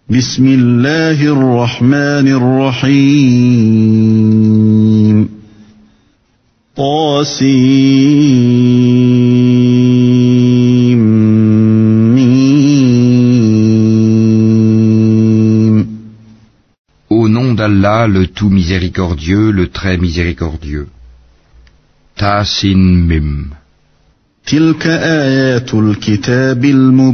بسم الله الرحمن الرحيم طاسيم. Au nom d'Allah, le tout miséricordieux, le très miséricordieux. Ta-sin mim. تلك آيات الكتاب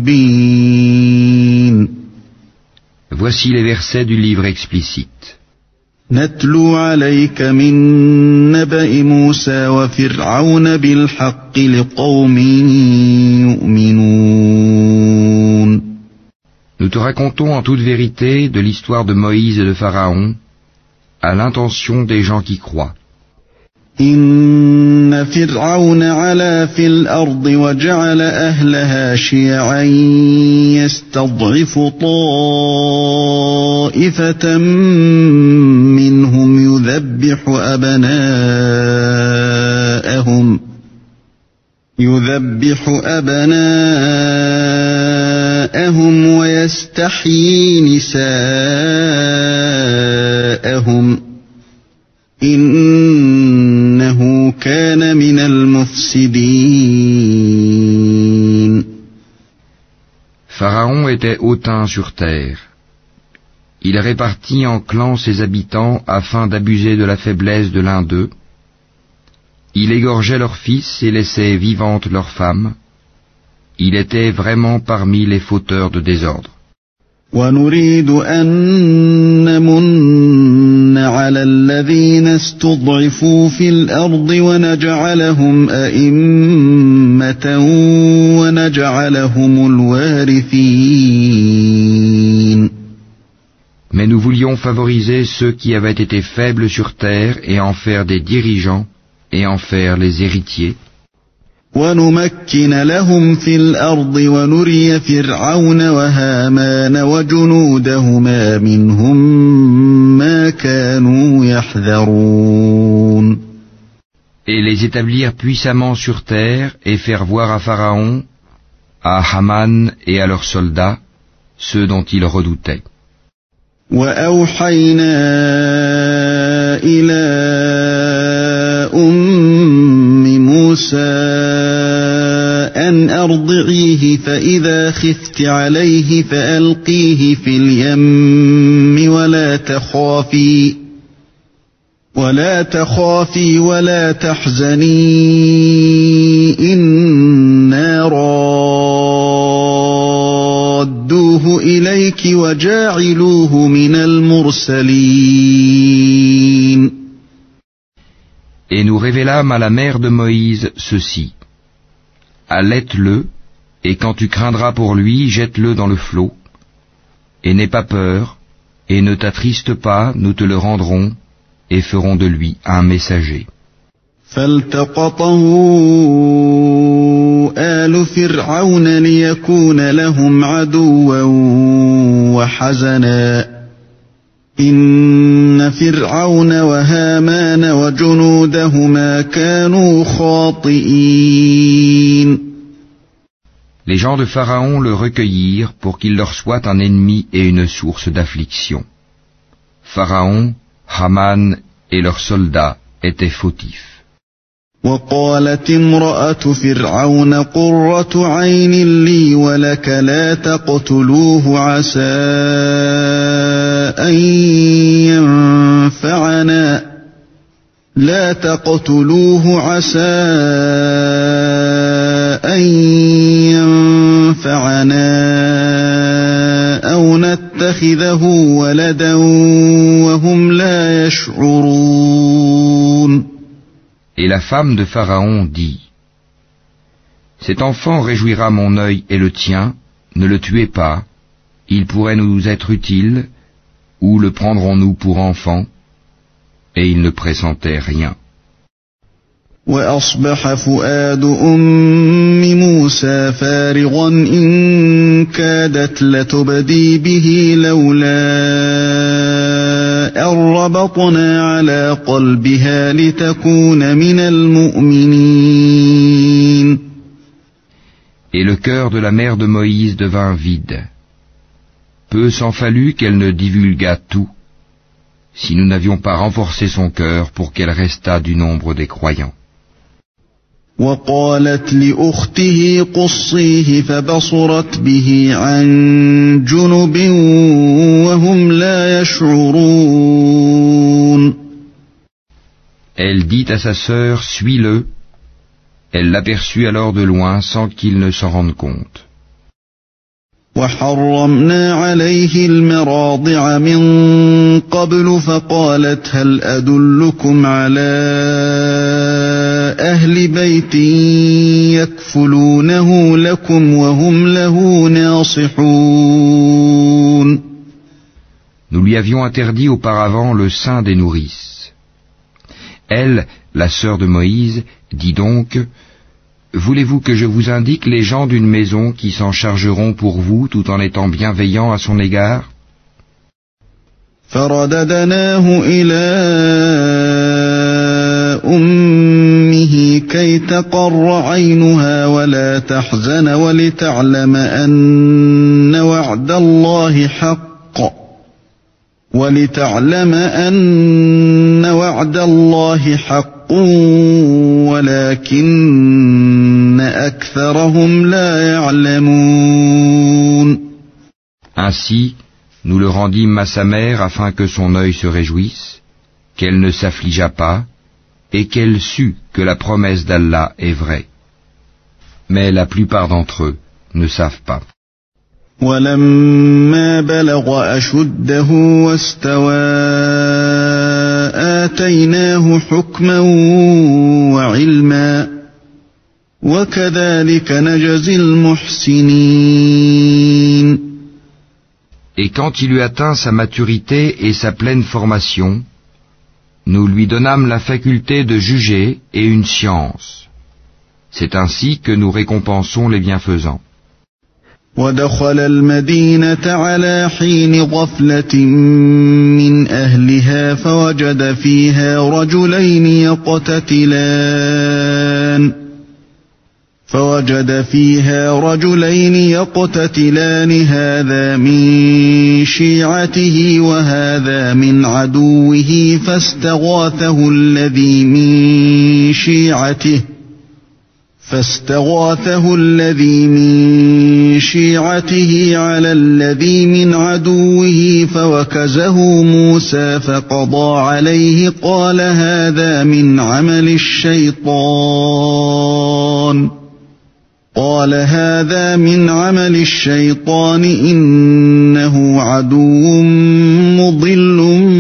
المبين. Voici les versets du livre explicite. نتلو عليك من نبأ موسى وفرعون بالحق لقوم يؤمنون. Nous te racontons en toute vérité de l'histoire de Moïse et de Pharaon, à l'intention des gens qui croient. إن فرعون علا في الأرض وجعل أهلها شيعا يستضعف طائفة منهم يذبح أبناءهم ويستحيي نساءهم إنه كان من المفسدين. Pharaon était hautain sur terre. Il répartit en clans ses habitants afin d'abuser de la faiblesse de l'un d'eux. Il égorgeait leurs fils et laissait vivantes leurs femmes. Il était vraiment parmi les fauteurs de désordre. ونريد أن نمن على الذين استضعفوا في الأرض ونجعلهم أئمة ونجعلهم الوارثين. Mais nous voulions favoriser ceux qui avaient été faibles sur terre et en faire des dirigeants et en faire les héritiers. ونمكن لهم في الأرض ونري فرعون وهامان وجنودهما منهم ما كانوا يحذرون. Et les établir puissamment sur terre et faire voir à Pharaon, à Haman et à leurs soldats, ceux dont ils redoutaient. وأوحينا إلى موسى أن أرضعيه فإذا خفت عليه فألقيه في اليم ولا تخافي ولا تحزني إنا رادوه إليك وجاعلوه من المرسلين. Et nous révélâmes à la mère de Moïse ceci. Allaite-le, et quand tu craindras pour lui, jette-le dans le flot. Et n'aie pas peur, et ne t'attriste pas, nous te le rendrons, et ferons de lui un messager. فالتقطه آل فرعون ليكون لهم عدوا وحزنا إن فرعون وهامان وجنودهما كانوا خاطئين. Les gens de Pharaon le recueillirent pour qu'il leur soit un ennemi et une source d'affliction. Pharaon, Haman et leurs soldats étaient fautifs. وقالت امرأة فرعون قرة عين لي ولك لا تقتلوه عسى أن ينفعنا أو نتخذه ولدا وهم لا يشعرون. Et la femme de Pharaon dit, cet enfant réjouira mon œil et le tien, ne le tuez pas, il pourrait nous être utile, ou le prendrons-nous pour enfant, et il ne pressentait rien. وأصبح فؤاد موسى فارغا إن كادت لتبدي به لولا أن ربطنا على قلبها لتكون من المؤمنين. Et le cœur de la mère de Moïse devint vide. Peu s'en fallut qu'elle ne divulguât tout, si nous n'avions pas renforcé son cœur pour qu'elle restât du nombre des croyants. وقالت لأخته قصيه فبصرت به عن جنب وهم لا يشعرون. Elle dit à sa sœur, suis-le. Elle l'aperçut alors de loin sans qu'il ne s'en rende compte. وحرمنا عليه المراضع من قبل فقالت هل أدلكم على أهل بيت يكفلونه لكم وهم له ناصحون. Nous lui avions interdit auparavant le sein des nourrices. Elle, la sœur de Moïse, dit donc, voulez-vous que je vous indique les gens d'une maison qui s'en chargeront pour vous tout en étant bienveillants à son égard? فرددناه إلى أمه كي تقر عينها ولا تحزن ولتعلم أن وعد الله حق ولكن أكثرهم لا يعلمون. Ainsi, nous le rendîmes à sa mère afin que son œil se réjouisse, qu'elle ne s'affligeât pas, et qu'elle sût que la promesse d'Allah est vraie. Mais la plupart d'entre eux ne savent pas. وَلَمَّا بَلَغَ أَشُدَّهُ وَاسْتَوَى آتَيْنَاهُ حُكْمًا وَعِلْمًا وَكَذَلِكَ نَجْزِي الْمُحْسِنِينَ. Et quand il eut atteint sa maturité et sa pleine formation, nous lui donnâmes la faculté de juger et une science. C'est ainsi que nous récompensons les bienfaisants. ودخل المدينة على حين غفلة من أهلها فوجد فيها رجلين يقتتلان هذا من شيعته وهذا من عدوه فاستغاثه الذي من شيعته على الذي من عدوه فوكزه موسى فقضى عليه قال هذا من عمل الشيطان إنه عدو مضل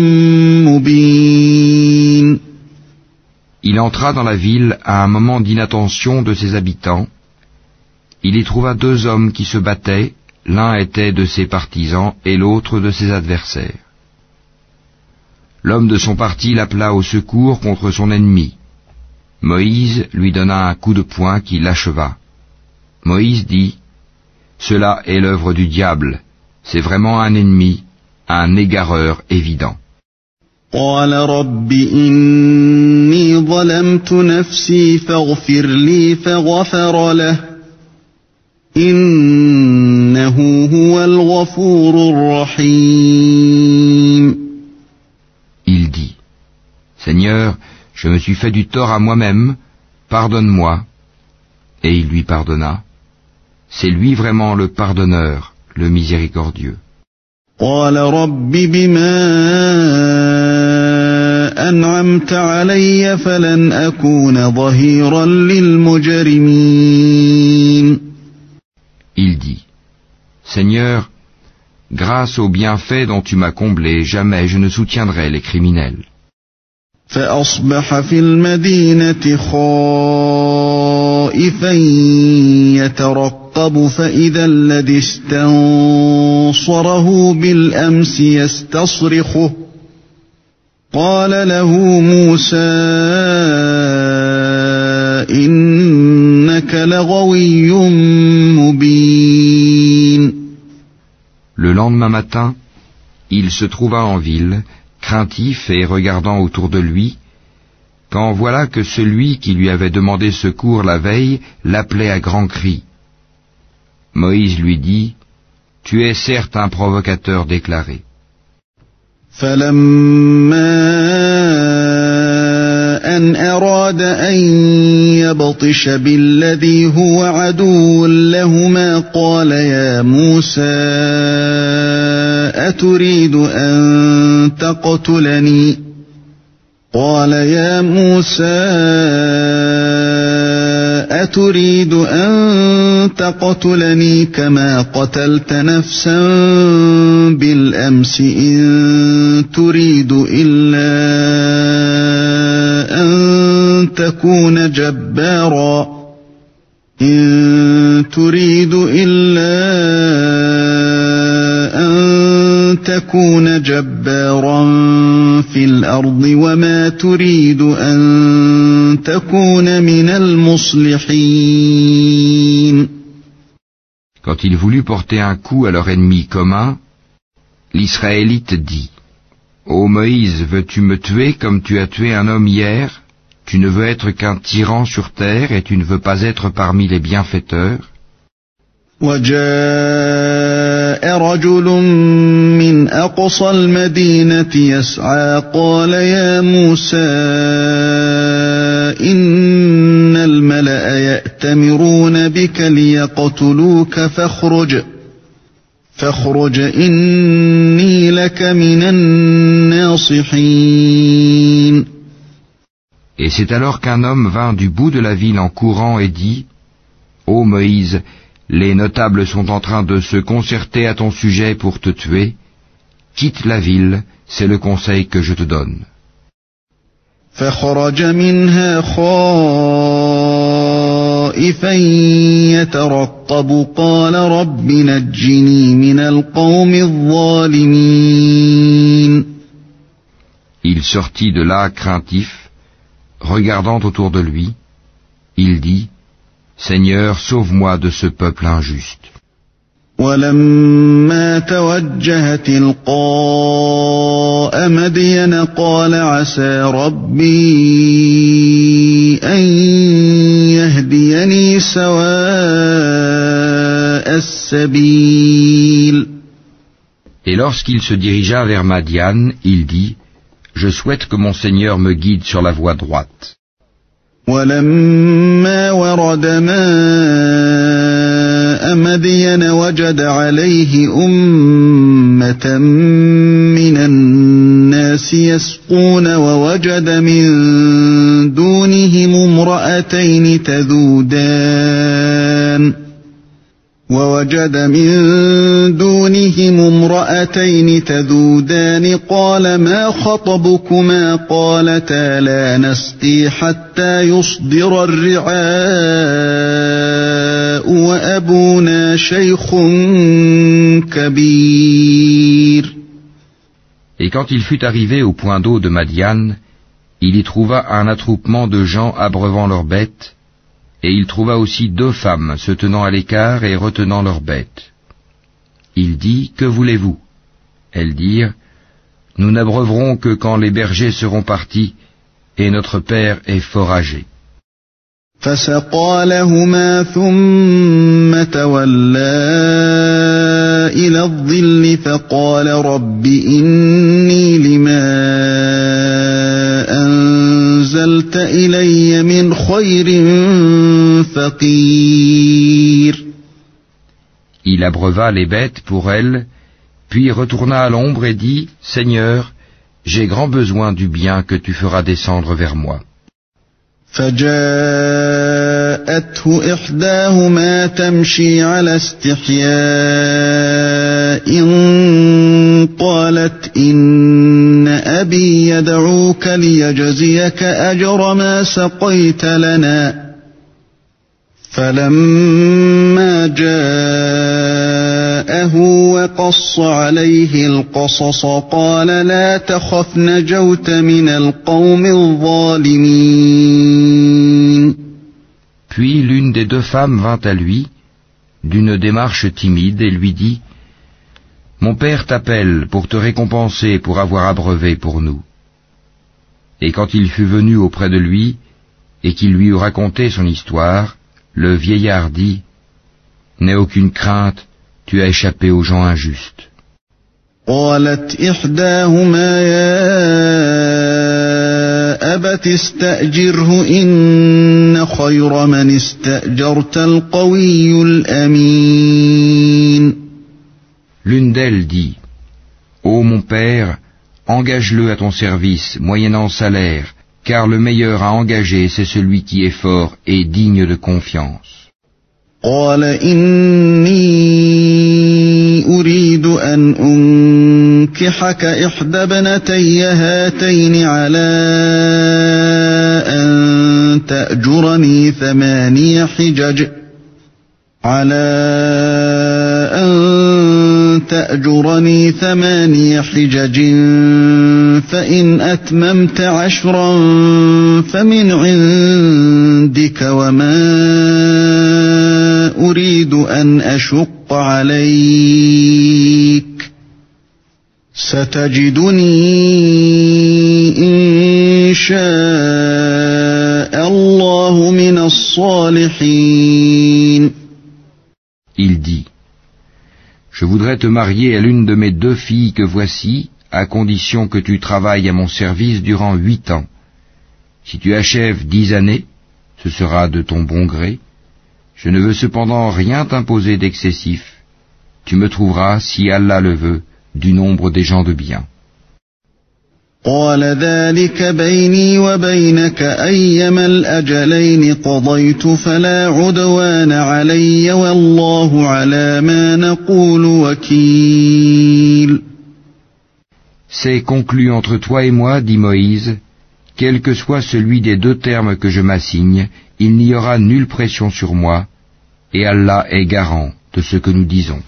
مبين. Il entra dans la ville à un moment d'inattention de ses habitants. Il y trouva deux hommes qui se battaient, l'un était de ses partisans et l'autre de ses adversaires. L'homme de son parti l'appela au secours contre son ennemi. Moïse lui donna un coup de poing qui l'acheva. Moïse dit, « Cela est l'œuvre du diable, c'est vraiment un ennemi, un égareur évident. » قال رب إني ظلمت نفسي فاغفر لي فغفر له إنه هو الغفور الرحيم. Il dit, Seigneur, je me suis fait du tort à moi-même, pardonne-moi. Et il lui pardonna. C'est lui vraiment le pardonneur, le miséricordieux. قال رب بما أنعمت علي فلن أكون ظهيرا للمجرمين. Il dit, Seigneur, grâce au bienfait dont tu m'as comblé, jamais je ne soutiendrai les criminels. فأصبح في المدينة خائفا يترقب فإذا الذي استنصره بالأمس يستصرخه قال له موسى إنك لغوي مبين. Le lendemain matin, il se trouva en ville, craintif et regardant autour de lui, quand voilà que celui qui lui avait demandé secours la veille l'appelait à grands cris. Moïse lui dit, tu es certes un provocateur déclaré. فلما أن أراد أن يبطش بالذي هو عدو لهما قال يا موسى أتريد أن تقتلني كما قتلت نفسا بالأمس إن تريد إلا أن تكون جبارا في الأرض وما تريد أن تكون من المصلحين. Quand il voulut porter un coup à leur ennemi commun, l'Israélite dit: Ô Moïse, veux-tu me tuer comme tu as tué un homme hier? Tu ne veux être qu'un tyran sur terre et tu ne veux pas être parmi les bienfaiteurs? وجاء رجل من أقصى المدينة يسعى قال يا موسى إن الملأ يأتمرون بك ليقتلوك فاخرج إني لك من الناصحين. Et c'est alors qu'un homme vint du bout de la ville en courant et dit: Ô Moïse, les notables sont en train de se concerter à ton sujet pour te tuer. Quitte la ville, c'est le conseil que je te donne. فخرج منها خائفا يترقب قال رب نجني من القوم الظالمين. Il sortit de là craintif, regardant autour de lui. Il dit: Seigneur, sauve-moi de ce peuple injuste. ولما توجه تلقاء مدين قال عسى ربي أن يهديني سواء السبيل. Et lorsqu'il se dirigea vers Madian, il dit: Je souhaite que mon Seigneur me guide sur la voie droite. ولما ورد ماء مدين وجد عليه أمة من الناس يسقون ووجد من دونهم امرأتين تذودان قال ما خطبكما قالتا لا نسقي حتى يصدر الرعاء وأبونا شيخ كبير. Et quand il fut arrivé au point d'eau de Madian, il y trouva un attroupement de gens abreuvant leurs bêtes, et il trouva aussi 2 femmes se tenant à l'écart et retenant leurs bêtes. Il dit: Que voulez-vous? Elles dirent: Nous n'abreuverons que quand les bergers seront partis, et notre père est fort âgé. فسقى لهما ثم تولى إلى الظل فقال رب إني لما أنزلت إلي من خير فقير. Il abreuva les bêtes pour elles, puis retourna à l'ombre et dit: Seigneur, j'ai grand besoin du bien que tu feras descendre vers moi. فجاءته إحداهما تمشي على استحياء قالت إن أبي يدعوك ليجزيك أجر ما سقيت لنا. فلما جاءه وقص عليه القصص قال لا تخف نجوت من القوم الظالمين. Puis l'une des 2 femmes vint à lui, d'une démarche timide, et lui dit: Mon père t'appelle pour te récompenser pour avoir abreuvé pour nous. Et quand il fut venu auprès de lui, et qu'il lui eut raconté son histoire, le vieillard dit: N'aie aucune crainte, tu as échappé aux gens injustes. قالت إحداهما يا أبت استأجره إن خير من استأجرت القوي الأمين. L'une d'elles dit, Ô mon père, engage-le à ton service, moyennant salaire, car le meilleur à engager, c'est celui qui est fort et digne de confiance. قال إني أريد أن أنكحك إحدى ابنتي هاتين على أن تأجرني 8 حجج فإن أتممت 10 فمن عندك وما أريد أن أشق عليك ستجدني إن شاء الله من الصالحين. Il dit, Je voudrais te marier à l'une de mes 2 filles que voici, à condition que tu travailles à mon service durant 8 ans. Si tu achèves 10 années, ce sera de ton bon gré. Je ne veux cependant rien t'imposer d'excessif. Tu me trouveras, si Allah le veut, du nombre des gens de bien. قال ذلك بيني وبينك أيما الأجلين قضيت فلا عدوان علي والله على ما نقول وكيل. C'est conclu entre toi et moi, dit Moïse, quel que soit celui des 2 termes que je m'assigne, il n'y aura nulle pression sur moi, et Allah est garant de ce que nous disons.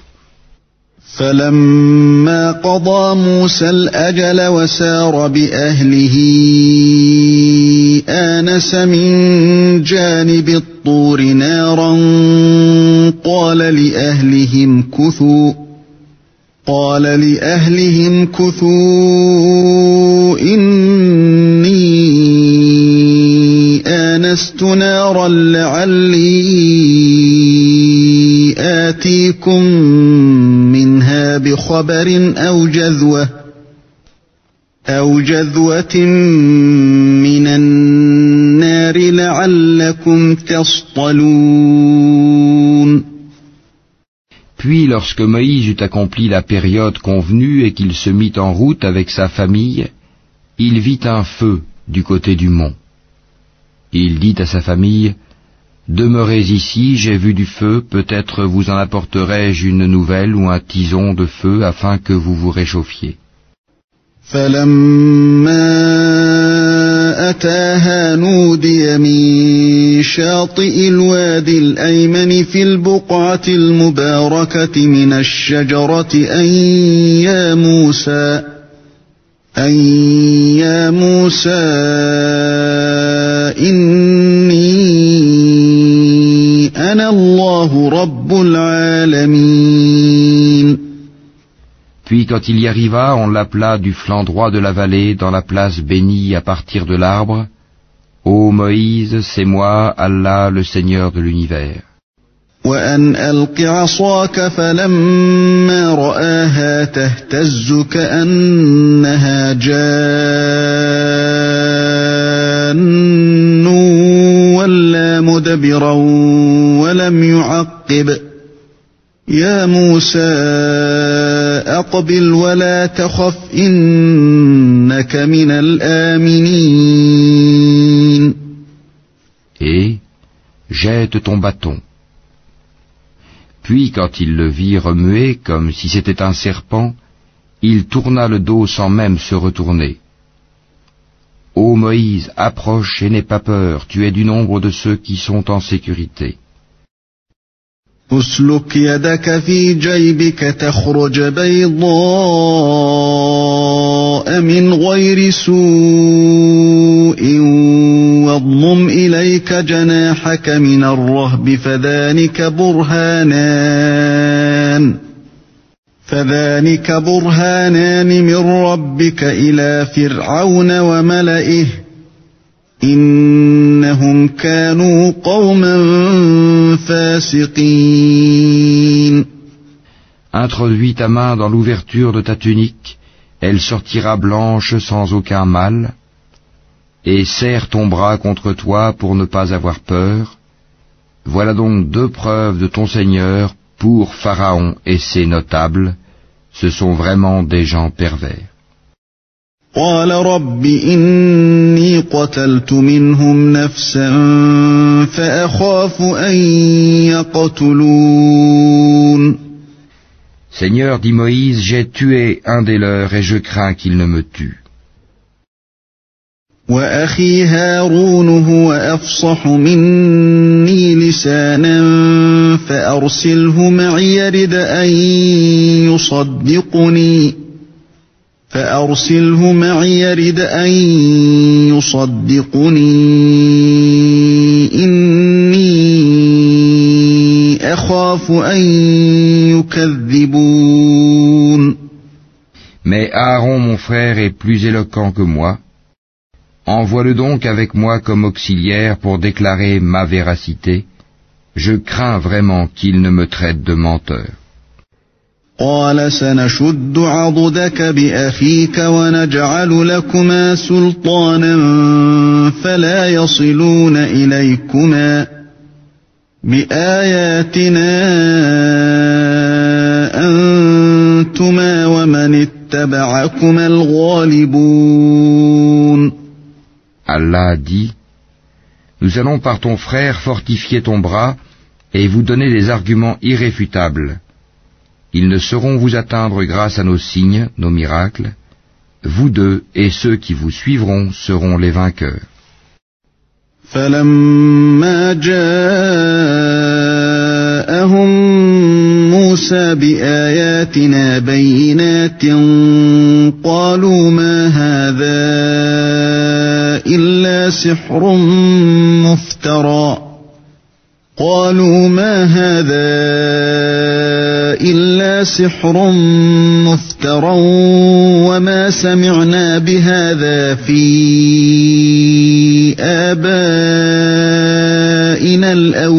فلما قضى موسى الأجل وسار بأهله آنس من جانب الطور نارا قال لأهلهم كثوا إني آنست نارا لعلي آتيكم منها بخبر أو جذوة من النار لعلكم تصطلون. Puis lorsque Moïse eut accompli la période convenue et qu'il se mit en route avec sa famille, il vit un feu du côté du mont. Il dit à sa famille, Demeurez ici, j'ai vu du feu, peut-être vous en apporterai-je une nouvelle ou un tison de feu afin que vous vous réchauffiez. فلما أتاها نودي من شاطئ الوادي الأيمن في البقعة المباركة من الشجرة أن يا موسى إني أنا الله رب العالمين. Puis quand il y arriva, on l'appela du flanc droit de la vallée dans la place bénie à partir de l'arbre. Ô Moïse, c'est moi, Allah, le Seigneur de l'univers. وأن ألق عصاك فلما رآها تهتز كأنها جان ولا مدبرا ولم يعقب يا موسى أقبل ولا تخف إنك من الآمنين. Et jette ton bâton. Puis quand il le vit remuer comme si c'était un serpent, il tourna le dos sans même se retourner. Ô Moïse, approche et n'aie pas peur, tu es du nombre de ceux qui sont en sécurité. أسلك يدك في جيبك تخرج بيضاء من غير سوء واضمم إليك جناحك من الرهب فذلك برهانان من ربك إلى فرعون وملئه إنهم كانوا قوما فاسقين. introduis ta main dans l'ouverture de ta tunique, elle sortira blanche sans aucun mal, et serre ton bras contre toi pour ne pas avoir peur. Voilà donc 2 preuves de ton Seigneur pour Pharaon et ses notables. Ce sont vraiment des gens pervers. قال رب إني قتلت منهم نفسا فأخاف أن يقتلون. Seigneur, dit Moïse, j'ai tué un des leurs et je crains qu'il ne me tue. وأخي هارون هو أفصح مني لسانا فأرسله معي يرد أن يصدقني إني أخاف أن يكذبون. Mais Aaron, mon frère, est plus éloquent que moi. Envoie-le donc avec moi comme auxiliaire pour déclarer ma véracité. Je crains vraiment qu'il ne me traite de menteur. قال سنشد عضدك بأخيك ونجعل لكما سلطانا فلا يصلون إليكما بآياتنا أنتما ومن اتبعكما الغالبون. Allah dit, nous allons par ton frère fortifier ton bras et vous donner des arguments irréfutables. Ils ne sauront vous atteindre grâce à nos signes, nos miracles. Vous deux et ceux qui vous suivront seront les vainqueurs. فلما جاءهم موسى بآياتنا بينات قالوا ما هذا إلا سحر مفترى وما سمعنا بهذا في آبائنا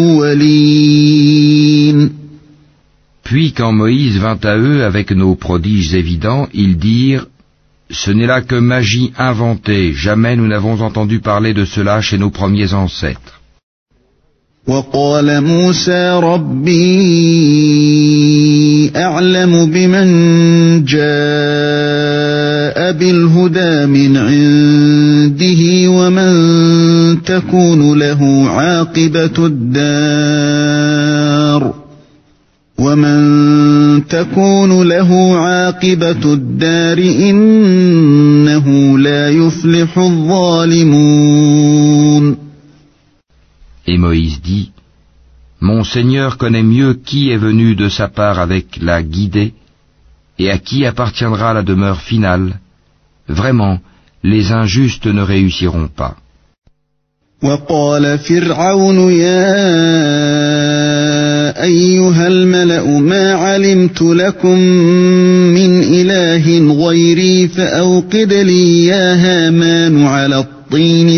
الأولين. Puis quand Moïse vint à eux avec nos prodiges évidents, ils dirent, ce n'est là que magie inventée, jamais nous n'avons entendu parler de cela chez nos premiers ancêtres. وقال موسى ربي أعلم بمن جاء بالهدى من عنده ومن تكون له عاقبة الدار إنه لا يفلح الظالمون. Et Moïse dit, mon Seigneur connaît mieux qui est venu de sa part avec la guidée et à qui appartiendra la demeure finale. Vraiment, les injustes ne réussiront pas. وقال فرعون يا أيها الملأ ما علمت لكم من إله غيري فأوقد لي يا هامان على الطين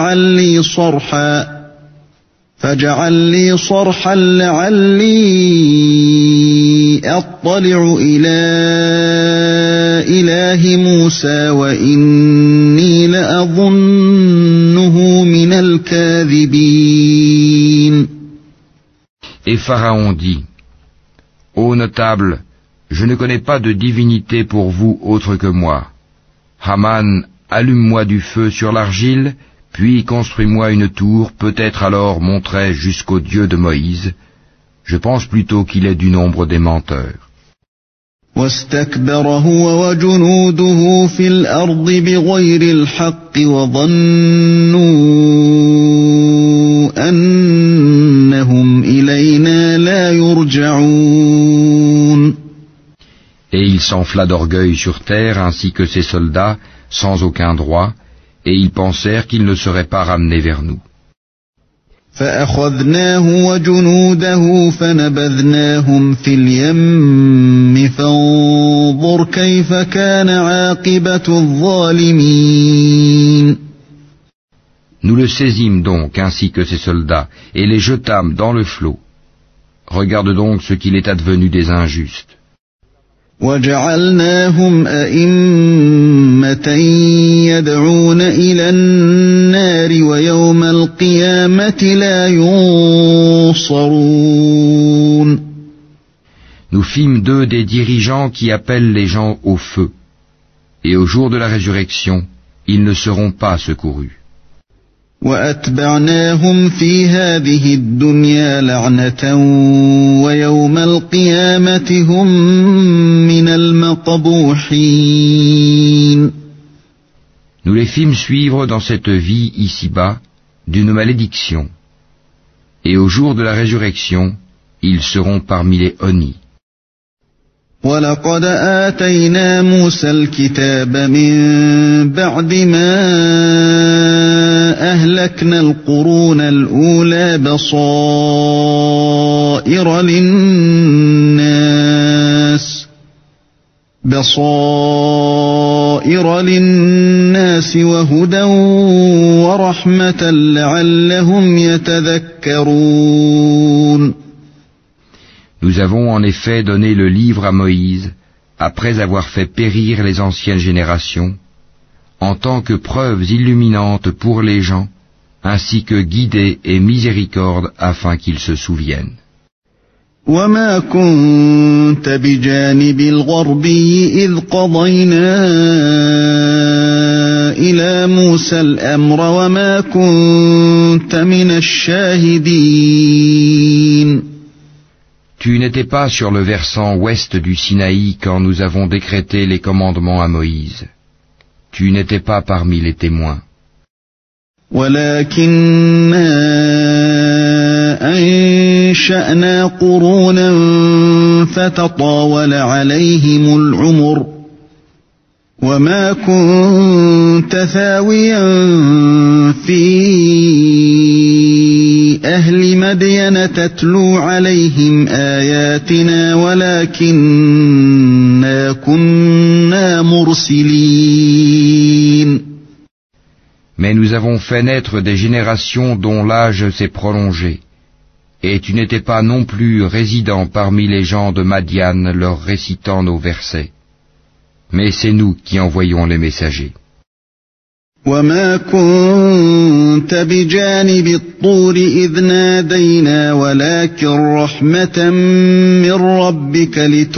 فاجعل لي صرحا لعلي أطلع إلى إله موسى وإني لأظنه من الكاذبين. Et Pharaon dit, ô notable, je ne connais pas de divinité pour vous autre que moi. Haman, allume-moi du feu sur l'argile, puis construis-moi une tour, peut-être alors monterai jusqu'au Dieu de Moïse. Je pense plutôt qu'il est du nombre des menteurs. واستكبر هو وجنوده في الأرض بغير الحق وظنوا أنهم إلينا لا يرجعون. Et il s'enfla d'orgueil sur terre ainsi que ses soldats, sans aucun droit, et ils pensèrent qu'ils ne seraient pas ramenés vers nous. فأخذناه وجنوده فنبذناهم في اليم فانظر كيف كان عاقبة الظالمين. Nous le saisîmes donc ainsi que ses soldats et les jetâmes dans le flot. Regarde donc ce qu'il est advenu des injustes. وجعلناهم أئمة يدعون إلى النار ويوم القيامة لا ينصرون. Nous fîmes d'eux des dirigeants qui appellent les gens au feu, et au jour de la résurrection, ils ne seront pas secourus. وأتبعناهم في هذه الدنيا لعنة ويوم القيامة هم من المقبوحين. Nous les fîmes suivre dans cette vie ici-bas d'une malédiction, et au jour de la résurrection, ils seront parmi les honnis. وَلَقَدْ آتَيْنَا مُوسَى الْكِتَابَ مِن بَعْدِ مَا أَهْلَكْنَا الْقُرُونَ الْأُولَى بَصَائِرَ لِلنَّاسِ وَهُدًى وَرَحْمَةً لَعَلَّهُمْ يَتَذَكَّرُونَ. Nous avons en effet donné le livre à Moïse, après avoir fait périr les anciennes générations, en tant que preuves illuminantes pour les gens, ainsi que guidée et miséricorde afin qu'ils se souviennent. وَمَا كُنْتَ بِجَانِبِ الْغَرْبِيِّ إِذْ قَضَيْنَا إِلَى مُوسَى الْأَمْرَ وَمَا كُنْتَ مِنَ الشَّاهِدِينَ. Tu n'étais pas sur le versant ouest du Sinaï quand nous avons décrété les commandements à Moïse. Tu n'étais pas parmi les témoins. وَلَكِنَّا أَنشَأْنَا قُرُونًا فَتَطَاوَلَ عَلَيْهِمُ الْعُمُرُ وَمَا كُنْتَ ثَاوِيًا فِي أَهْلِ مَدْيَنَ تَتْلُو عَلَيْهِمْ آيَاتِنَا وَلَكِنَّا كُنَّا مُرْسِلِينَ. Mais nous avons fait naître des générations dont l'âge s'est prolongé, et tu n'étais pas non plus résident parmi les gens de Madian leur récitant nos versets. Mais c'est nous qui envoyons les messagers. وَمَا كُنْتَ بِجَانِبِ الطُّورِ إِذْ نَادَيْنَا وَلَكِنْ رَحْمَةً مِّن رَّبِّكَ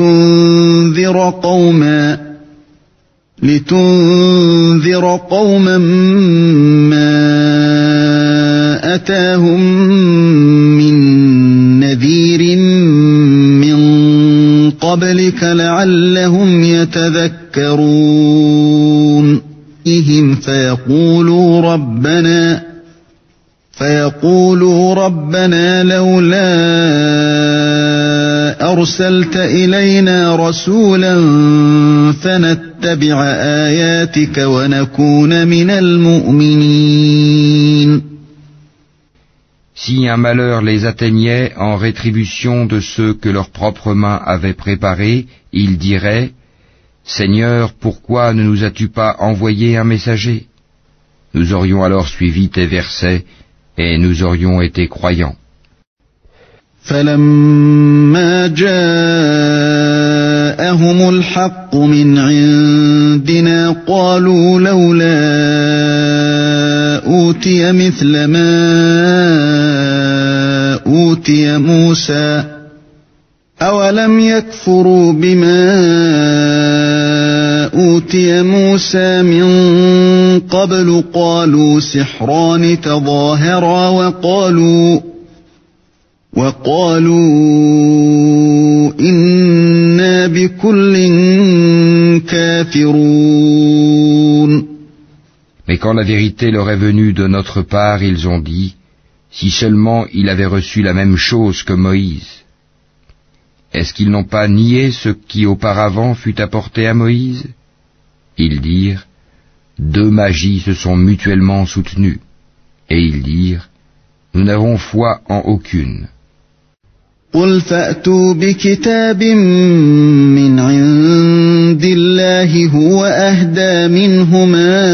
لِتُنذِرَ قَوْمًا مَّا أَتَاهُم مِّن نَّذِيرٍ مِّن قَبْلِكَ لَعَلَّهُمْ يَتَذَكَّرُونَ. فيقولوا ربنا لولا أرسلت إلينا رسولا فنتبع آياتك ونكون من المؤمنين. Si un malheur les atteignait en rétribution de ceux que leurs propres mains avaient préparés, ils diraient: Seigneur, pourquoi ne nous as-tu pas envoyé un messager? Nous aurions alors suivi tes versets et nous aurions été croyants. فَلَمَّا جَاءَهُمُ الْحَقُّ مِنْ عِنْدِنَا قَالُوا لَوْلَا أُوتِيَ مِثْلَ مَا أُوتِيَ مُوسَى أَوَلَمْ يَكْفُرُوا بِمَا أُوتِيَ مُوسَى مِنْ قَبْلُ قَالُوا سِحْرَانِ تَظَاهَرَا وَقَالُوا إِنَّا بِكُلٍّ كَافِرُونَ. Mais quand la vérité leur est venue de notre part, ils ont dit: si seulement il avait reçu la même chose que Moïse. Est-ce qu'ils n'ont pas nié ce qui auparavant fut apporté à Moïse? Ils dirent: deux magies se sont mutuellement soutenues. Et ils dirent: nous n'avons foi en aucune. قُلْ فَأْتُوا بِكِتَابٍ مِّنْ عِندِ اللَّهِ هُوَ أَهْدَىٰ مِنْهُمَا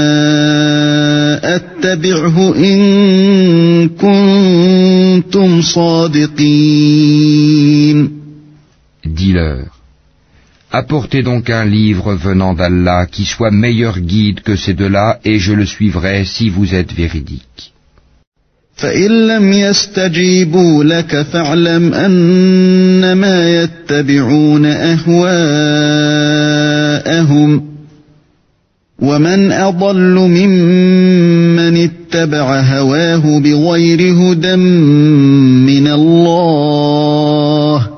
أَتَّبِعْهُ إِن كُنتُمْ صَادِقِينَ. Dis-leur: Apportez donc un livre venant d'Allah qui soit meilleur guide que ces deux-là, et je le suivrai si vous êtes véridiques. فإن لم يستجيبوا لك فاعلم أنما يتبعون أهواءهم ومن أضل ممن اتبع هواه بغير هدى من الله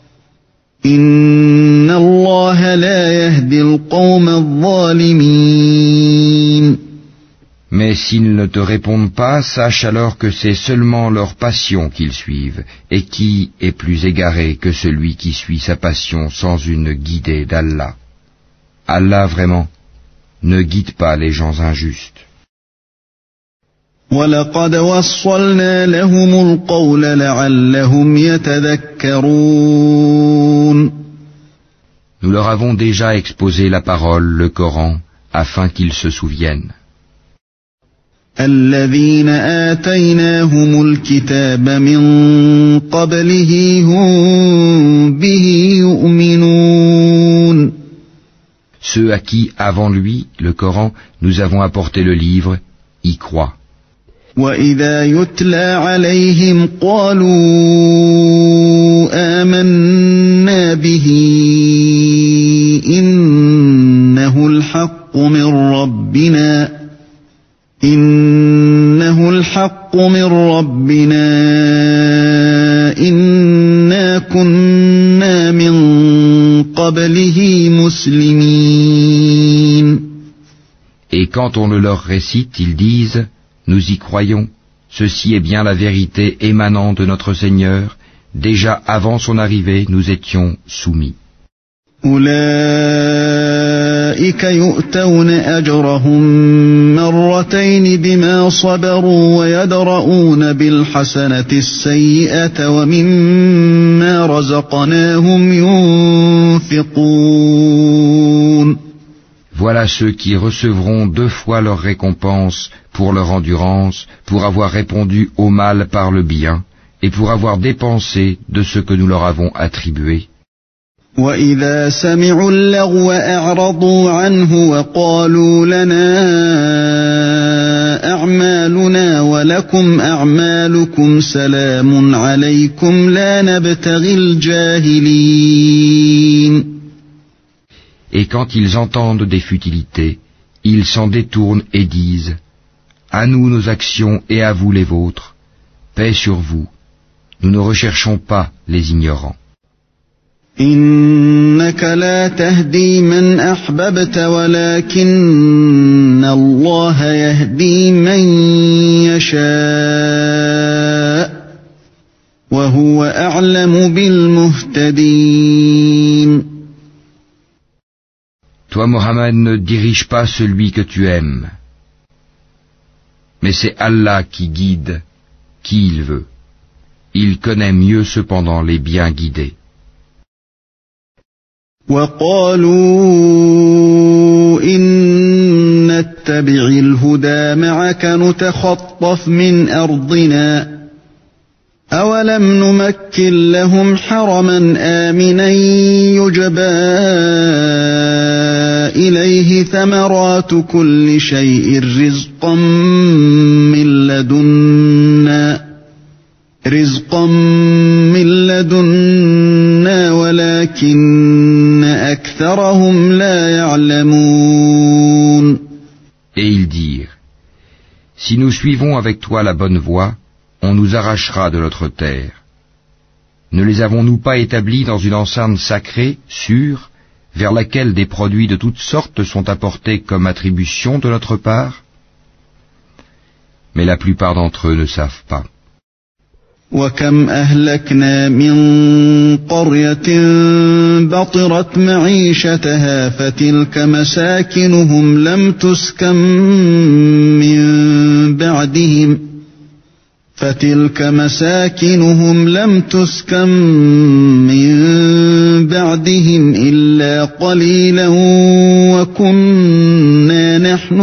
إن الله لا يهدي القوم الظالمين. Mais s'ils ne te répondent pas, sache alors que c'est seulement leur passion qu'ils suivent, et qui est plus égaré que celui qui suit sa passion sans une guidée d'Allah. Allah vraiment ne guide pas les gens injustes. وَلَقَدْ وَصَّلْنَا لَهُمُ الْقَوْلَ لَعَلَّهُمْ يَتَذَكَّرُونَ. Nous leur avons déjà exposé la parole, le Coran, afin qu'ils se souviennent. الذين آتيناهم الكتاب من قبله هم به يؤمنون. Ceux à qui, avant lui, le Coran, nous avons apporté le livre, y croient. وإذا يتلى عليهم قالوا آمنا به إنه الحق من ربنا إنا كنا من قبله مسلمين. Et quand on le leur récite, ils disent, nous y croyons, ceci est bien la vérité émanant de notre Seigneur, déjà avant son arrivée, nous étions soumis. أولئك يؤتون أجرهم مرتين بما صبروا ويدرؤون بالحسنة السيئة ومما رزقناهم ينفقون. Voilà ceux qui recevront 2 fois leur récompense pour leur endurance, pour avoir répondu au mal par le bien, et pour avoir dépensé de ce que nous leur avons attribué. وَإِذَا سَمِعُوا اللَّغْوَ أَعْرَضُوا عَنْهُ وَقَالُوا لَنَا أَعْمَالُنَا وَلَكُمْ أَعْمَالُكُمْ سَلَامٌ عَلَيْكُمْ لَا نَبْتَغِي الْجَاهِلِينَ. Et quand ils entendent des futilités, ils s'en détournent et disent, à nous nos actions et à vous les vôtres, paix sur vous, nous ne recherchons pas les ignorants. إنك لا تهدي من أحببت ولكن الله يهدي من يشاء وهو أعلم بالمهتدين. Toi, Mohammed, ne dirige pas celui que tu aimes, mais c'est Allah qui guide qui il veut. Il connaît mieux cependant les bien guidés. وقالوا إن نتبع الهدى معك نتخطف من أرضنا أولم نمكن لهم حرما آمنا يجبى إليه ثمرات كل شيء رزقا من لدنا ولكن أكثرهم لا يعلمون. Et ils dirent, si nous suivons avec toi la bonne voie, on nous arrachera de notre terre. Ne les avons-nous pas établis dans une enceinte sacrée, sûre, vers laquelle des produits de toutes sortes sont apportés comme attribution de notre part? Mais la plupart d'entre eux ne savent pas. وكم أهلكنا من قرية بطرت معيشتها فتلك مساكنهم لم تسكن من بعدهم إلا قليلا وكنا نحن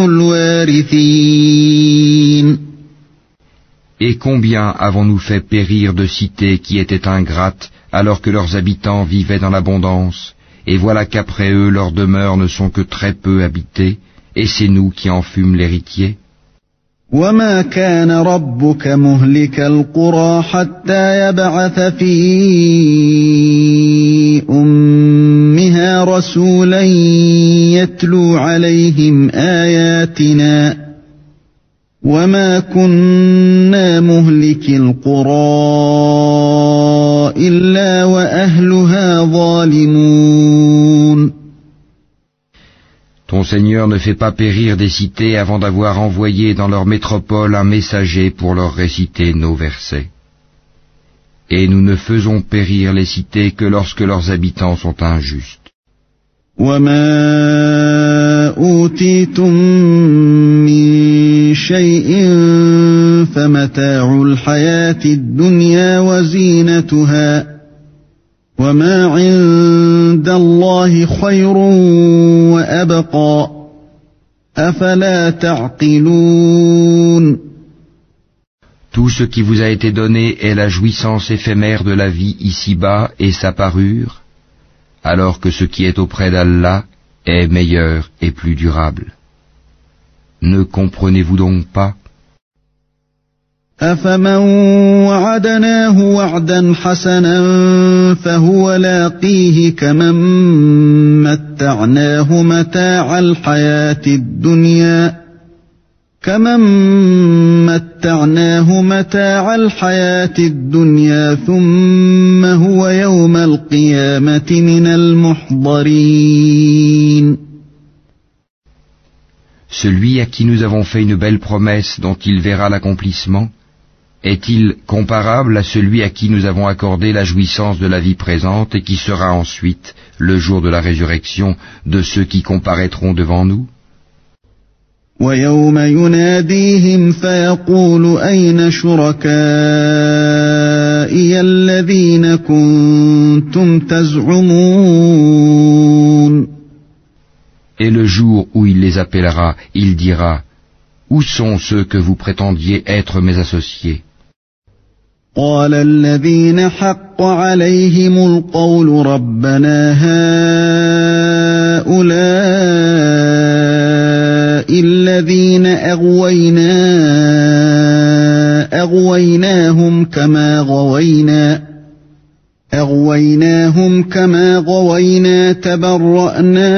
الوارثين. Et combien avons-nous fait périr de cités qui étaient ingrates alors que leurs habitants vivaient dans l'abondance, et voilà qu'après eux leurs demeures ne sont que très peu habitées, et c'est nous qui en fûmes l'héritier. وما كان ربك مهلك القرى حتى يبعث في أمها رسولا يتلو عليهم آياتنا وما كنا مهلك القرى إلا وأهلها ظالمون. Ton Seigneur ne fait pas périr des cités avant d'avoir envoyé dans leur métropole un messager pour leur réciter nos versets. Et nous ne faisons périr les cités que lorsque leurs habitants sont injustes. وما أوتيتم من شيء فمتاع الحياة الدنيا وزينتها وما عند الله خير وأبقى أفلا تعقلون. Tout ce qui vous a été donné est la jouissance éphémère de la vie ici-bas et sa parure, alors que ce qui est auprès d'Allah est meilleur et plus durable. Ne comprenez-vous donc pas? أفمن وعدناه وعدا حسنا فهو لاقيه كمن متعناه متاع الحياة الدنيا ثم هو يوم القيامة من المحضرين. Celui à qui nous avons fait une belle promesse dont il verra l'accomplissement, est-il comparable à celui à qui nous avons accordé la jouissance de la vie présente et qui sera ensuite, le jour de la résurrection, de ceux qui comparaîtront devant nous? وَيَوْمَ يُنَادِيهِمْ فَيَقُولُ أَيْنَ شُرَكَائِيَ الَّذِينَ كُنتُمْ تَزْعُمُونَ. Et le jour où il les appellera, il dira: Où sont ceux que vous prétendiez être mes associés? قال الذين حق عليهم القول ربنا هؤلاء الذين أغويناهم كما غوينا تبرأنا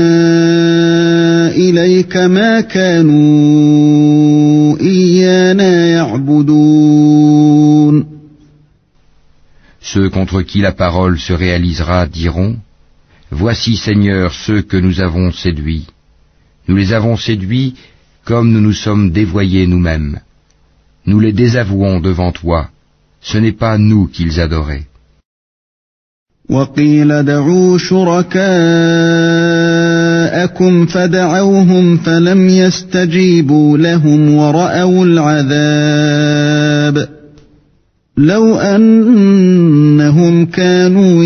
إليك ما كانوا إيانا يعبدون. Ceux contre qui la parole se réalisera diront: Voici, Seigneur, ceux que nous avons séduits. Nous les avons séduits comme nous nous sommes dévoyés nous-mêmes. Nous les désavouons devant toi. Ce n'est pas nous qu'ils adoraient. وقيل ادعوا شركاءكم فدعوهم فلم يستجيبوا لهم ورأوا العذاب لو أنهم كانوا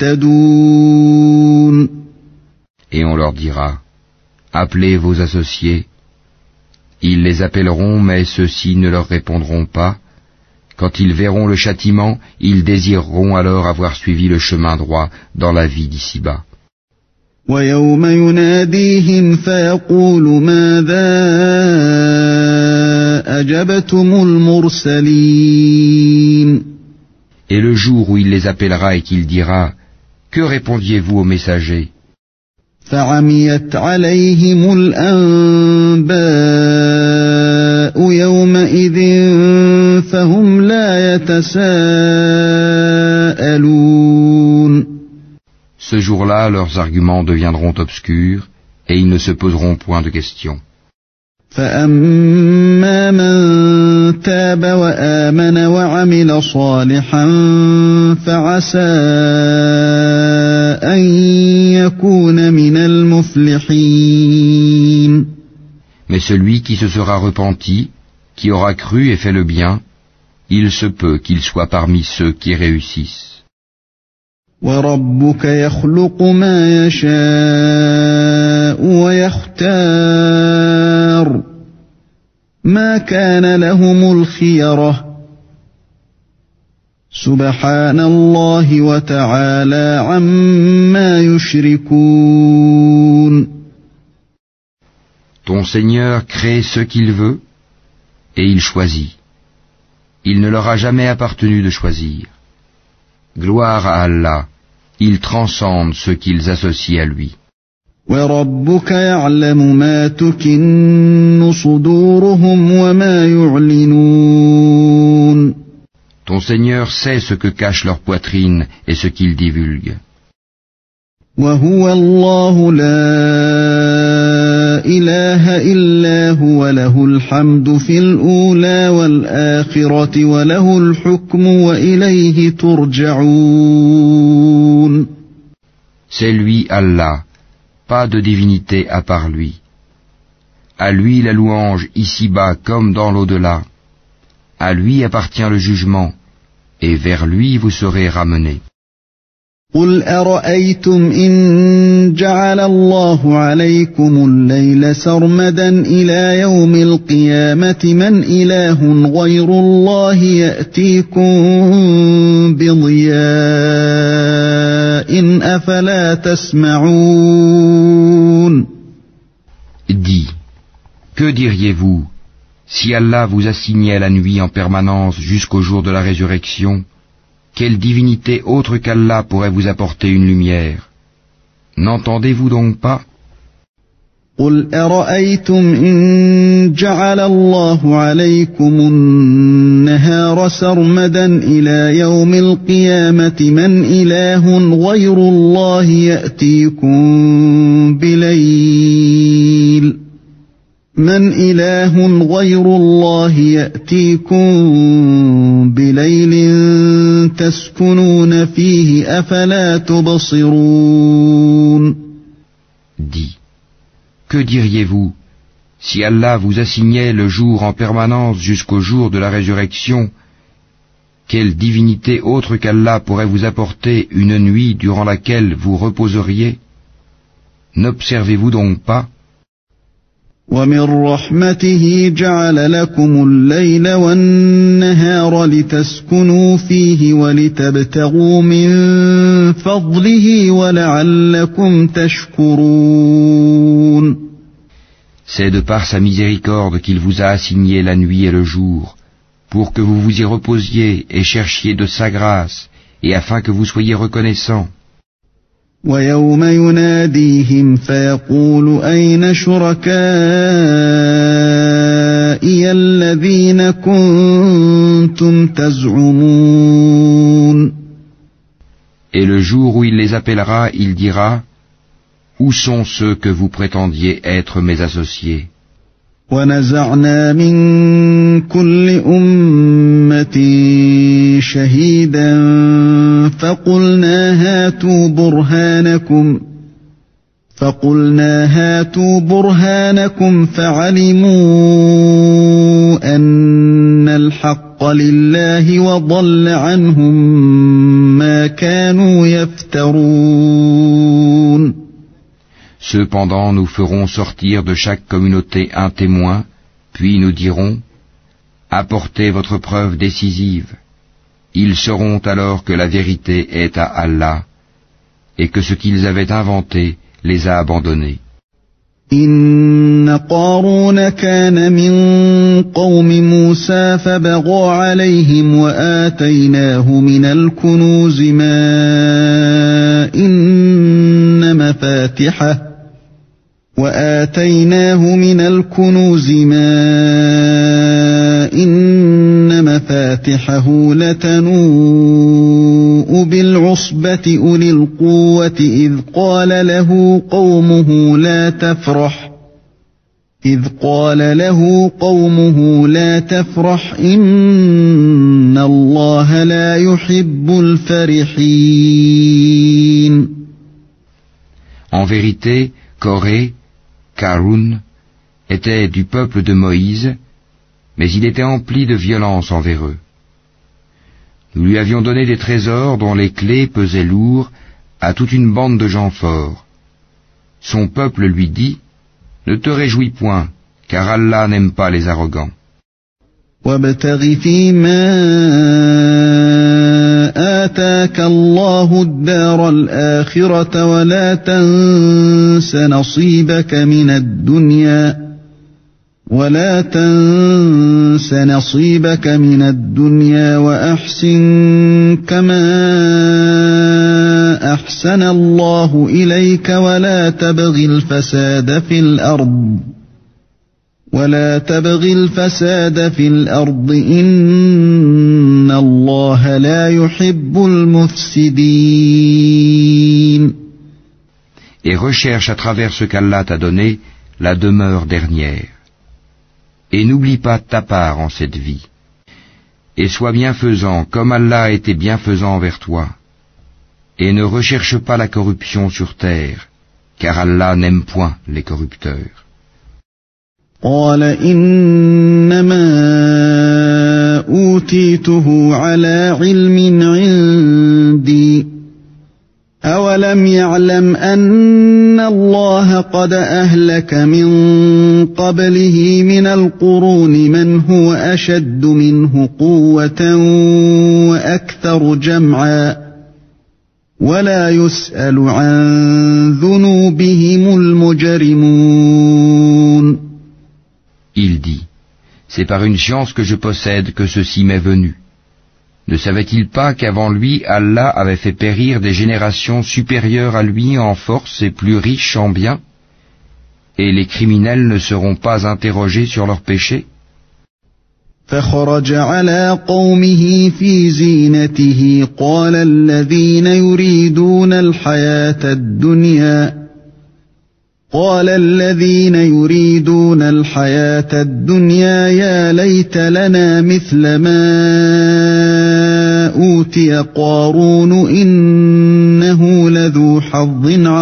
يهتدون. Et on leur dira: Appelez vos associés. Ils les appelleront, mais ceux-ci ne leur répondront pas. Quand ils verront le châtiment, ils désireront alors avoir suivi le chemin droit dans la vie d'ici-bas. وَيَوْمَ يُنَادِيهِمْ فَيَقُولُ مَاذَا أَجَبْتُمُ الْمُرْسَلِينَ. Et le jour où il les appellera et qu'il dira: Que répondiez-vous aux messagers? فَعَمِيَتْ عَلَيْهِمُ الْأَنبَاءُ يَوْمَئِذٍ فَهُمْ لَا يَتَسَاءَلُونَ. Ce jour-là, leurs arguments deviendront obscurs et ils ne se poseront point de questions. فَأَمَّا مَن تَابَ وَآمَنَ وَعَمِلَ صَالِحًا فَعَسَىٰ أَن يَكُونَ مِنَ الْمُفْلِحِينَ. Mais celui qui se sera repenti, qui aura cru et fait le bien, il se peut qu'il soit parmi ceux qui réussissent. وَرَبُّكَ يَخْلُقُ مَا يَشَاءُ وَيَخْتَارُ مَا كَانَ لَهُمُ الْخِيَرَةُ Subhanallahi wa ta'ala amma yushrikoun. Ton Seigneur crée ce qu'il veut et il choisit. Il ne leur a jamais appartenu de choisir. Gloire à Allah, il transcende ceux qu'ils associent à lui. وَرَبُّكَ يَعْلَمُ مَا تُكِنُّ صُدُورُهُمْ وَمَا يُعْلِنُونَ. Ton Seigneur sait ce que cache leur poitrine et ce qu'ils divulguent. وَهُوَ اللَّهُ لَا إِلَٰهَ إِلَّا هُوَ لَهُ الْحَمْدُ فِي الْأُولَى وَالْآخِرَةِ وَلَهُ الْحُكْمُ وَإِلَيْهِ تُرْجَعُونَ. C'est lui, Allah, pas de divinité à part lui. À lui la louange ici-bas comme dans l'au-delà. À lui appartient le jugement, et vers lui vous serez ramenés. قُلْ أَرَأَيْتُمْ إِنْ جَعَلَ اللَّهُ عَلَيْكُمُ اللَّيْلَ سَرْمَدًا إِلَى يَوْمِ الْقِيَامَةِ مَنْ إِلَٰهٌ غَيْرُ اللَّهِ يَأْتِيكُمْ بِضِيَاءٍ أَفَلَا تَسْمَعُونَ. Dis, que diriez-vous si Allah vous assignait la nuit en permanence jusqu'au jour de la résurrection? Quelle divinité autre qu'Allah pourrait vous apporter une lumière? N'entendez-vous donc pas? قُلْ أَرَأَيْتُمْ إِنْ جَعَلَ اللَّهُ عَلَيْكُمُ النَّهَارَ سَرْمَدًا إِلَى يَوْمِ الْقِيَامَةِ مَنْ إِلَٰهٌ غَيْرُ اللَّهِ يَأْتِيكُمْ بِلَيْلٍ تَسْكُنُونَ فِيهِ أَفَلَا تُبْصِرُونَ. Dis, que diriez-vous si Allah vous assignait le jour en permanence jusqu'au jour de la résurrection? Quelle divinité autre qu'Allah pourrait vous apporter une nuit durant laquelle vous reposeriez? N'observez-vous donc pas? وَمِنْ رَحْمَتِهِ جَعَلَ لَكُمُ اللَّيْلَ وَالنَّهَارَ لِتَسْكُنُوا فِيهِ وَلِتَبْتَغُوا مِنْ فَضْلِهِ وَلَعَلَّكُمْ تَشْكُرُونَ. C'est de par sa miséricorde qu'il vous a assigné la nuit et le jour, pour que vous vous y reposiez et cherchiez de sa grâce, et afin que vous soyez reconnaissants. وَيَوْمَ يُنَادِيهِمْ فَيَقُولُ أَيْنَ شُرَكَائِيَ الَّذِينَ كُنْتُمْ تَزْعُمُونَ. Et le jour où il les appellera, il dira: Où sont ceux que vous prétendiez être mes associés? وَنَزَعْنَا مِنْ كُلِّ أُمَّةٍ شَهِيدًا فَقُلْنَا هَاتُوا بُرْهَانَكُمْ فَعَلِمُوا أَنَّ الْحَقَّ لِلَّهِ وَضَلَّ عَنْهُمْ مَا كَانُوا يَفْتَرُونَ. Cependant, nous ferons sortir de chaque communauté un témoin, puis nous dirons: Apportez votre preuve décisive. Ils sauront alors que la vérité est à Allah, et que ce qu'ils avaient inventé les a abandonnés. إن قارون كان من قوم موسى فبغى عليهم وآتيناه من الكنوز ما إن مفاتحه لتنوء بالعصبة أولي القوة إذ قال له قومه لا تفرح إن الله لا يحب الفرحين. En vérité, Coré, Karun, était du peuple de Moïse, mais il était empli de violence envers eux. Nous lui avions donné des trésors dont les clés pesaient lourd à toute une bande de gens forts. Son peuple lui dit: Ne te réjouis point, car Allah n'aime pas les arrogants. وابتغ فيما آتاك الله الدار الآخرة ولا تنس نصيبك من الدنيا وأحسن كما أحسن الله إليك ولا تبغ الفساد في الأرض إن الله لا يحب المفسدين. Et recherche à travers ce qu'Allah t'a donné la demeure dernière. Et n'oublie pas ta part en cette vie. Et sois bienfaisant comme Allah a été bienfaisant envers toi. Et ne recherche pas la corruption sur terre, car Allah n'aime point les corrupteurs. قال إنما أوتيته على علم عندي أولم يعلم أن الله قد أهلك من قبله من القرون من هو أشد منه قوة وأكثر جمعا ولا يسأل عن ذنوبهم المجرمون. Il dit, c'est par une science que je possède que ceci m'est venu. Ne savait-il pas qu'avant lui, Allah avait fait périr des générations supérieures à lui en force et plus riches en biens? Et les criminels ne seront pas interrogés sur leurs péchés? فخرج على قومه في زينته قال الذين يريدون الحياة الدنيا يا ليت لنا مثل ما أوتي قارون إنه لذو حظ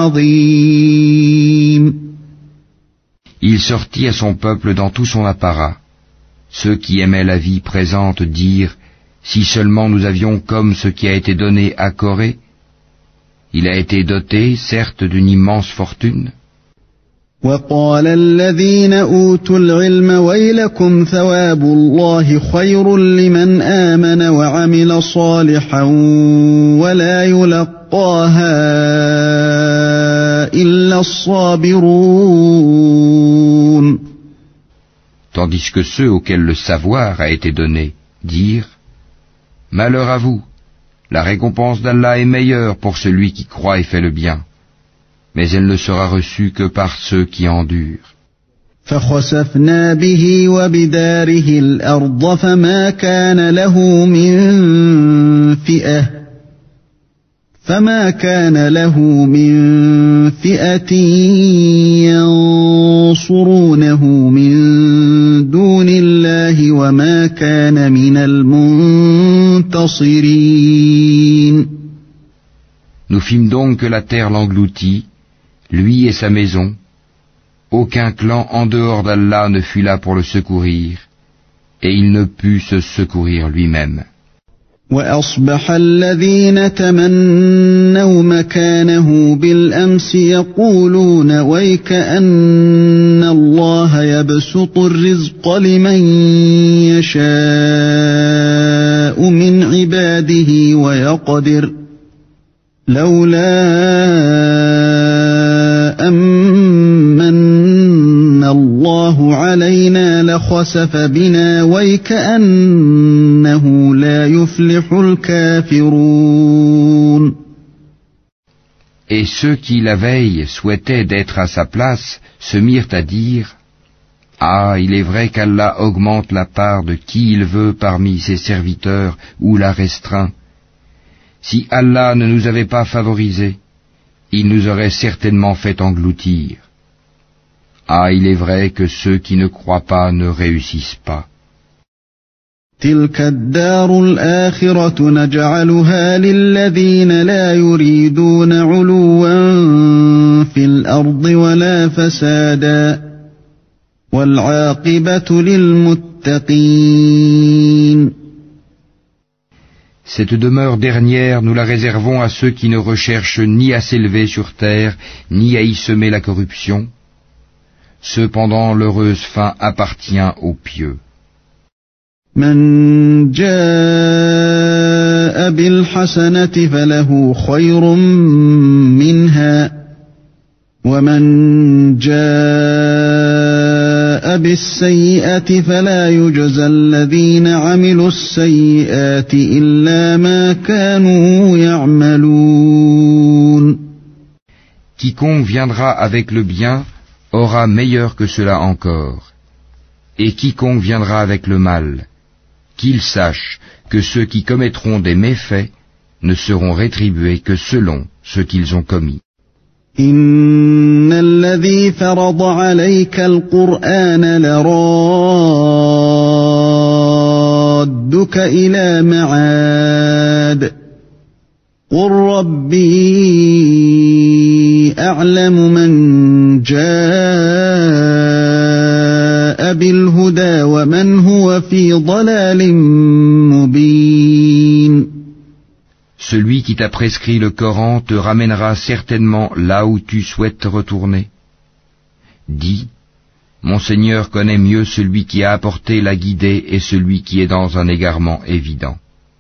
عظيم. Il sortit à son peuple dans tout son apparat. Ceux qui aimaient la vie présente dirent, si seulement nous avions comme ce qui a été donné à Corée. Il a été doté, certes, d'une immense fortune. وقال الذين أوتوا العلم ويلكم ثواب الله خير لمن آمن وعمل صالحا ولا يلقاها إلا الصابرون. Tandis que ceux auxquels le savoir a été donné dirent, malheur à vous, la récompense d'Allah est meilleure pour celui qui croit et fait le bien. Mais elle ne sera reçue que par ceux qui endurent. فخسفنا به وبداره الأرض فما كان له من فئة ينصرونه من دون الله وما كان من المنتصرين. Nous fîmes donc que la terre l'engloutit, lui et sa maison. Aucun clan en dehors d'Allah ne fut là pour le secourir, et il ne put se secourir lui-même. وأصبح الذين تمنوا مكانه بالأمس يقولون ويك أن الله يبسط الرزق لمن يشاء من عباده ويقدر لولا أمن الله علينا لخسف بنا ويكأنه لا يفلح الكافرون. Et ceux qui la veille souhaitaient d'être à sa place se mirent à dire, ah, il est vrai qu'Allah augmente la part de qui il veut parmi ses serviteurs ou la restreint. Si Allah ne nous avait pas favorisés, il nous aurait certainement fait engloutir. Ah, il est vrai que ceux qui ne croient pas ne réussissent pas. تلك الدار الآخرة نجعلها للذين لا يريدون علوا في الأرض ولا فسادا والعاقبة للمتقين. Cette demeure dernière, nous la réservons à ceux qui ne recherchent ni à s'élever sur terre, ni à y semer la corruption. Cependant, l'heureuse fin appartient aux pieux. من جاء بالحسنة فله خير منها ومن جاء بالسيئة فلا يجزى الذين عملوا السيئات إلا ما كانوا يعملون. Quiconque viendra avec le bien aura meilleur que cela encore. Et quiconque viendra avec le mal, qu'il sache que ceux qui commettront des méfaits ne seront rétribués que selon ce qu'ils ont commis. إن الذي فرض عليك القرآن لرادك إلى معاد قل ربي أعلم من جاء بالهدى ومن هو في ضلال مبين. Celui qui t'a prescrit le Coran te ramènera certainement là où tu souhaites retourner. Dis, mon Seigneur connaît mieux celui qui a apporté la guidée et celui qui est dans un égarement évident.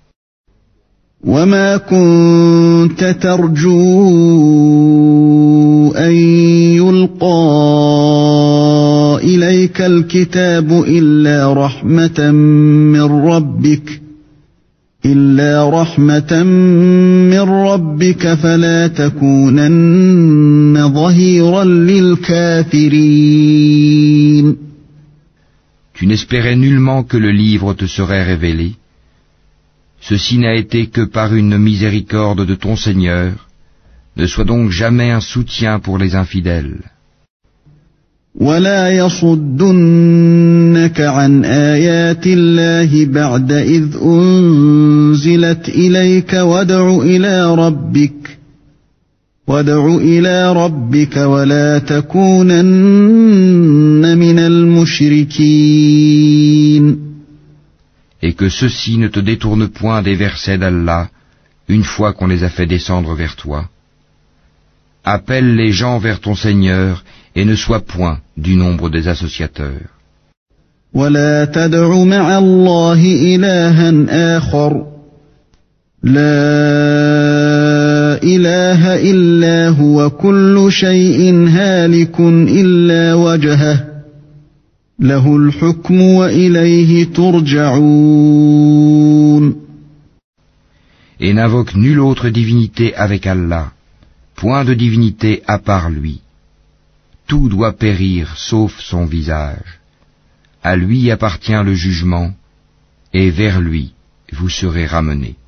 وما كنت ترجو أن يلقى إليك الكتاب إلا رحمة من ربك فلا تكونن ظهيرا للكافرين. Tu n'espérais nullement que le livre te serait révélé. Ceci n'a été que par une miséricorde de ton Seigneur. Ne sois donc jamais un soutien pour les infidèles. ولا يصدنك عن آيات الله بعد إذ أنزلت إليك وادع إلى ربك ولا تكونن من المشركين. Et que ceux-ci ne te détournent point des versets d'Allah une fois qu'on les a fait descendre vers toi. Appelle les gens vers ton Seigneur et ne sois point du nombre des associateurs. ولا تدع مع الله إلها آخر لا إله إلا هو كل شيء هالك إلا وجهه له الحكم وإليه ترجعون. Et n'invoque nulle autre divinité avec Allah, point de divinité à part lui. Tout doit périr sauf son visage. À lui appartient le jugement, et vers lui vous serez ramenés.